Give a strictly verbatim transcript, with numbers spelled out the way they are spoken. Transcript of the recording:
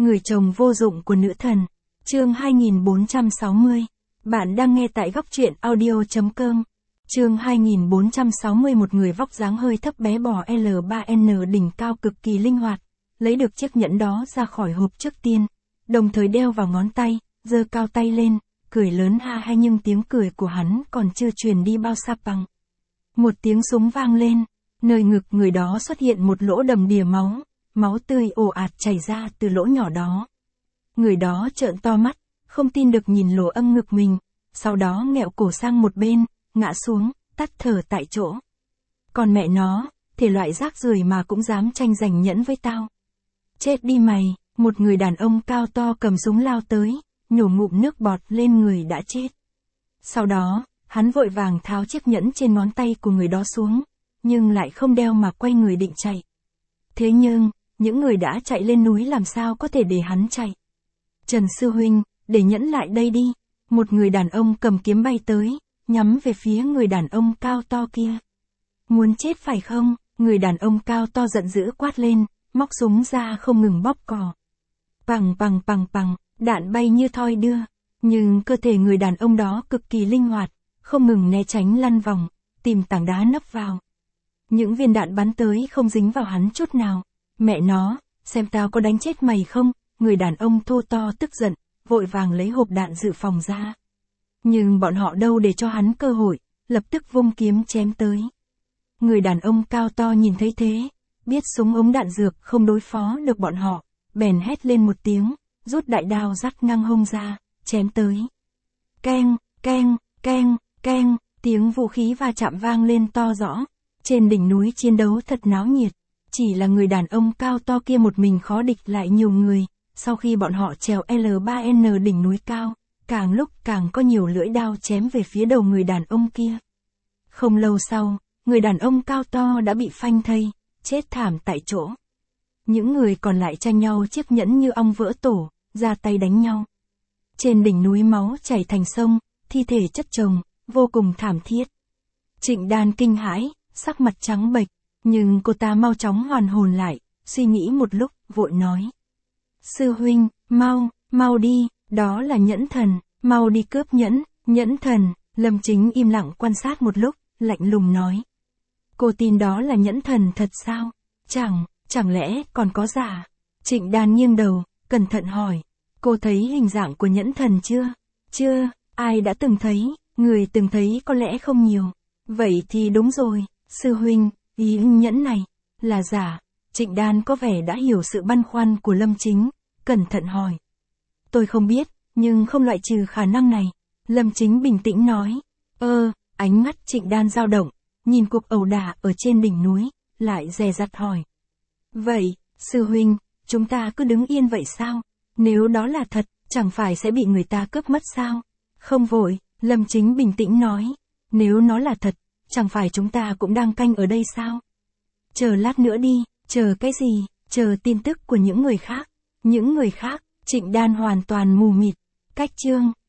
Người chồng vô dụng của nữ thần. Chương hai nghìn bốn trăm sáu mươi. Bạn đang nghe tại góc truyện audio chấm com. Chương hai nghìn bốn trăm sáu mươi. Một người vóc dáng hơi thấp bé bò L ba N đỉnh cao cực kỳ linh hoạt, lấy được chiếc nhẫn đó ra khỏi hộp trước tiên, đồng thời đeo vào ngón tay, giơ cao tay lên, cười lớn ha ha, nhưng tiếng cười của hắn còn chưa truyền đi bao xa bằng. Một tiếng súng vang lên, nơi ngực người đó xuất hiện một lỗ đầm đìa máu, máu tươi ồ ạt chảy ra từ lỗ nhỏ đó. Người đó trợn to mắt, không tin được nhìn lỗ âm ngực mình, sau đó nghẹo cổ sang một bên, ngã xuống, tắt thở tại chỗ. Còn mẹ nó, thể loại rác rưởi mà cũng dám tranh giành nhẫn với tao. Chết đi mày, một người đàn ông cao to cầm súng lao tới, nhổ ngụm nước bọt lên người đã chết. Sau đó, hắn vội vàng tháo chiếc nhẫn trên ngón tay của người đó xuống, nhưng lại không đeo mà quay người định chạy. Thế nhưng, những người đã chạy lên núi làm sao có thể để hắn chạy. Trần sư huynh, để nhẫn lại đây đi. Một người đàn ông cầm kiếm bay tới, nhắm về phía người đàn ông cao to kia. Muốn chết phải không? Người đàn ông cao to giận dữ quát lên, móc súng ra không ngừng bóp cò. Pằng pằng pằng pằng, đạn bay như thoi đưa. Nhưng cơ thể người đàn ông đó cực kỳ linh hoạt, không ngừng né tránh lăn vòng, tìm tảng đá nấp vào. Những viên đạn bắn tới không dính vào hắn chút nào. Mẹ nó, xem tao có đánh chết mày không? Người đàn ông thô to tức giận, vội vàng lấy hộp đạn dự phòng ra. Nhưng bọn họ đâu để cho hắn cơ hội, lập tức vung kiếm chém tới. Người đàn ông cao to nhìn thấy thế, biết súng ống đạn dược không đối phó được bọn họ, bèn hét lên một tiếng, rút đại đao dắt ngang hông ra, chém tới. Keng, keng, keng, keng, tiếng vũ khí va chạm vang lên to rõ. Trên đỉnh núi chiến đấu thật náo nhiệt, chỉ là người đàn ông cao to kia một mình khó địch lại nhiều người. Sau khi bọn họ trèo L ba N đỉnh núi cao, càng lúc càng có nhiều lưỡi đao chém về phía đầu người đàn ông kia. Không lâu sau, người đàn ông cao to đã bị phanh thây, chết thảm tại chỗ. Những người còn lại tranh nhau chiếc nhẫn như ong vỡ tổ, ra tay đánh nhau. Trên đỉnh núi máu chảy thành sông, thi thể chất chồng, vô cùng thảm thiết. Trịnh Đan kinh hãi, sắc mặt trắng bệch, nhưng cô ta mau chóng hoàn hồn lại, suy nghĩ một lúc, vội nói. Sư huynh, mau, mau đi, đó là nhẫn thần, mau đi cướp nhẫn, nhẫn thần. Lâm Chính im lặng quan sát một lúc, lạnh lùng nói. Cô tin đó là nhẫn thần thật sao? Chẳng, chẳng lẽ còn có giả? Trịnh Đan nghiêng đầu, cẩn thận hỏi. Cô thấy hình dạng của nhẫn thần chưa? Chưa, ai đã từng thấy, người từng thấy có lẽ không nhiều. Vậy thì đúng rồi, sư huynh, ý nhẫn này, là giả. Trịnh Đan có vẻ đã hiểu sự băn khoăn của Lâm Chính, cẩn thận hỏi. Tôi không biết, nhưng không loại trừ khả năng này. Lâm Chính bình tĩnh nói. Ơ, ánh mắt Trịnh Đan dao động, nhìn cuộc ẩu đả ở trên đỉnh núi, lại dè dặt hỏi. Vậy, sư huynh, chúng ta cứ đứng yên vậy sao? Nếu đó là thật, chẳng phải sẽ bị người ta cướp mất sao? Không vội, Lâm Chính bình tĩnh nói. Nếu nó là thật, chẳng phải chúng ta cũng đang canh ở đây sao? Chờ lát nữa đi. Chờ cái gì? Chờ tin tức của những người khác. Những người khác, Trịnh Đan hoàn toàn mù mịt. Cách chương.